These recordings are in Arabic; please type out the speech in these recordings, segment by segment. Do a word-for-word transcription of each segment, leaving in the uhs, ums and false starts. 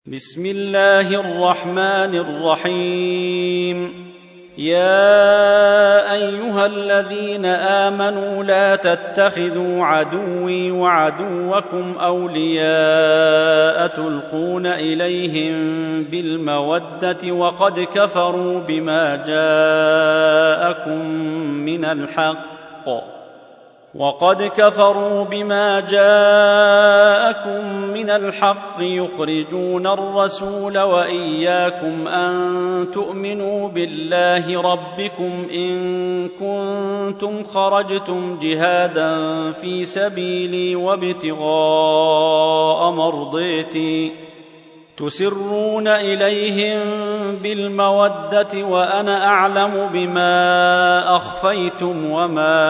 بسم الله الرحمن الرحيم. يا أيها الذين آمنوا لا تتخذوا عدوي وعدوكم أولياء تلقون إليهم بالمودة وقد كفروا بما جاءكم من الحق وقد كفروا بما جاءكم من الحق يخرجون الرسول وإياكم أن تؤمنوا بالله ربكم إن كنتم خرجتم جهادا في سبيلي وابتغاء مرضيتي تسرون إليهم بالمودة وأنا أعلم بما أخفيتم وما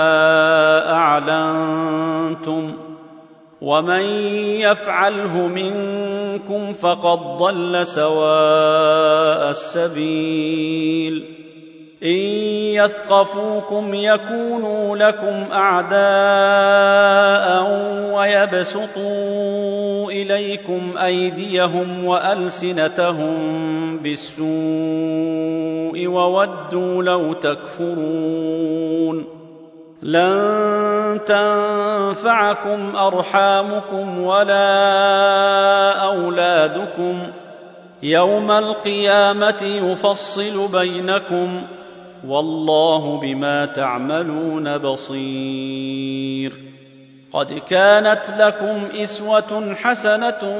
أعلنتم ومن يفعله منكم فقد ضل سواء السبيل. إن يثقفوكم يكونوا لكم أعداء ويبسطوا إليكم أيديهم وألسنتهم بالسوء وودوا لو تكفرون. لن تنفعكم أرحامكم ولا أولادكم يوم القيامة يفصل بينكم والله بما تعملون بصير. قد كانت لكم إسوة حسنة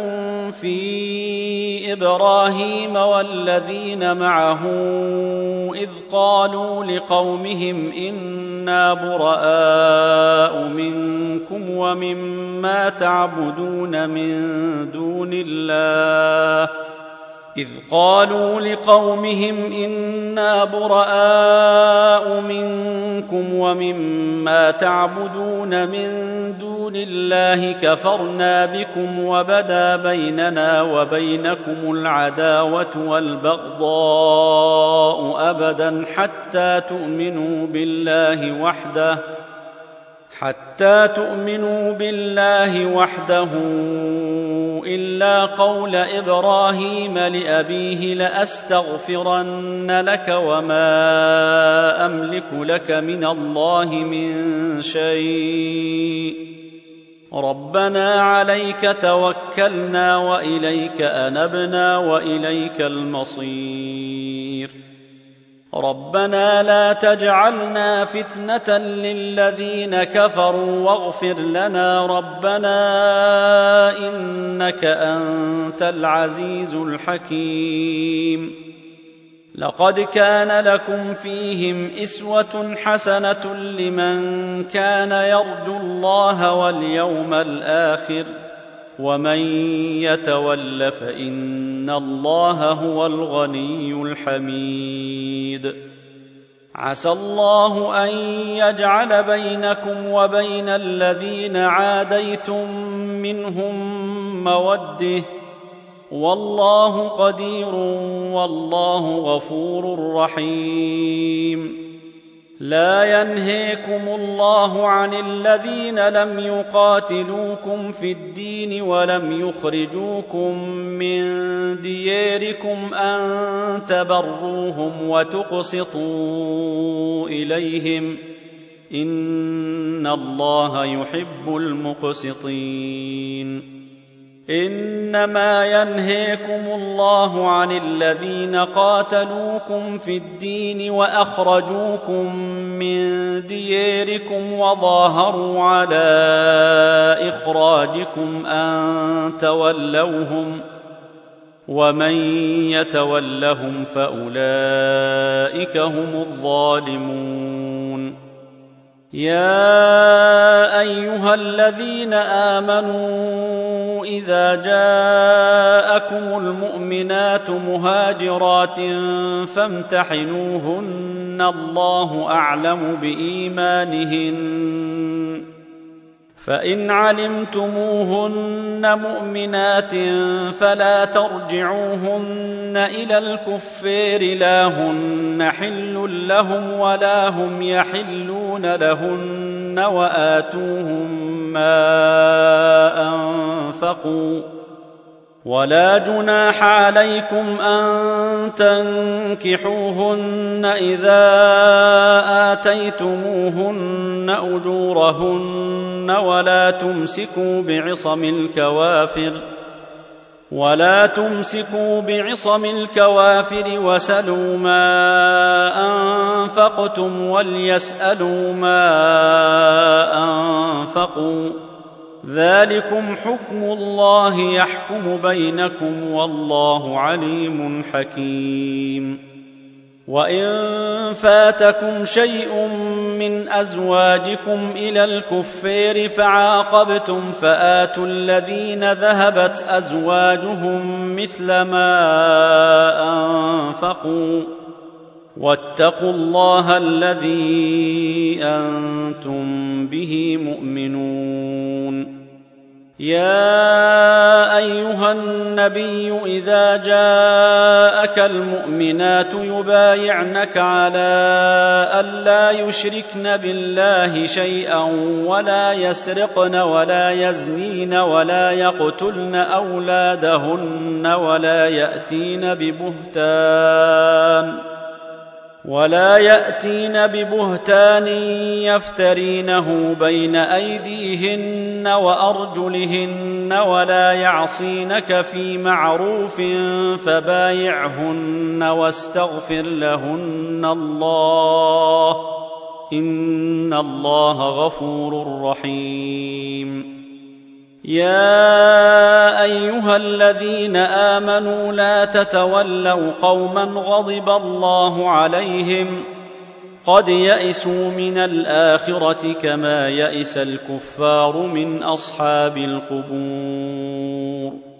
في إبراهيم والذين معه إذ قالوا لقومهم إنا براء منكم ومما تعبدون من دون الله إذ قالوا لقومهم إنا براء منكم ومما تعبدون من دون الله كفرنا بكم وبدا بيننا وبينكم العداوة والبغضاء أبدا حتى تؤمنوا بالله وحده حتى تؤمنوا بالله وحده إلا قول إبراهيم لأبيه لأستغفرن لك وما أملك لك من الله من شيء ربنا عليك توكلنا وإليك أنبنا وإليك المصير. ربنا لا تجعلنا فتنة للذين كفروا واغفر لنا ربنا إنك أنت العزيز الحكيم. لقد كان لكم فيهم إسوة حسنة لمن كان يرجو الله واليوم الآخر ومن يتول فإن الله هو الغني الحميد. عسى الله أن يجعل بينكم وبين الذين عاديتم منهم مودة والله قدير والله غفور رحيم. لا ينهيكم الله عن الذين لم يقاتلوكم في الدين ولم يخرجوكم من دياركم أن تبروهم وتقسطوا إليهم إن الله يحب المقسطين. إنما ينهيكم الله عن الذين قاتلوكم في الدين وأخرجوكم من دياركم وظاهروا على إخراجكم أن تولوهم ومن يتولهم فأولئك هم الظالمون. يا أيها الذين آمنوا إذا جاءكم المؤمنات مهاجرات فامتحنوهن الله أعلم بإيمانهن فإن علمتموهن مؤمنات فلا ترجعوهن إلى الكفار لا هن حل لهم ولا هم يحلون لهن وآتوهم ما أنفقوا ولا جناح عليكم أن تنكحوهن إذا آتيتموهن أجورهن ولا تمسكوا بعصم الكوافر ولا تمسكوا بعصم الكوافر وسلوا ما أنفقتم وليسألوا ما أنفقوا ذلكم حكم الله يحكم بينكم والله عليم حكيم. وإن فاتكم شيء من أزواجكم إلى الكفار فعاقبتم فآتوا الذين ذهبت أزواجهم مثل ما أنفقوا واتقوا الله الذي أنتم به مؤمنون. يا أيها النبي إذا جاءك المؤمنات يبايعنك على ألا يشركن بالله شيئا ولا يسرقن ولا يزنين ولا يقتلن أولادهن ولا يأتين ببهتان ولا يأتين ببهتان يفترينه بين أيديهن وأرجلهن ولا يعصينك في معروف فبايعهن واستغفر لهن الله إن الله غفور رحيم. يا أيها الذين آمنوا لا تتولوا قوما غضب الله عليهم قد يئسوا من الآخرة كما يئس الكفار من أصحاب القبور.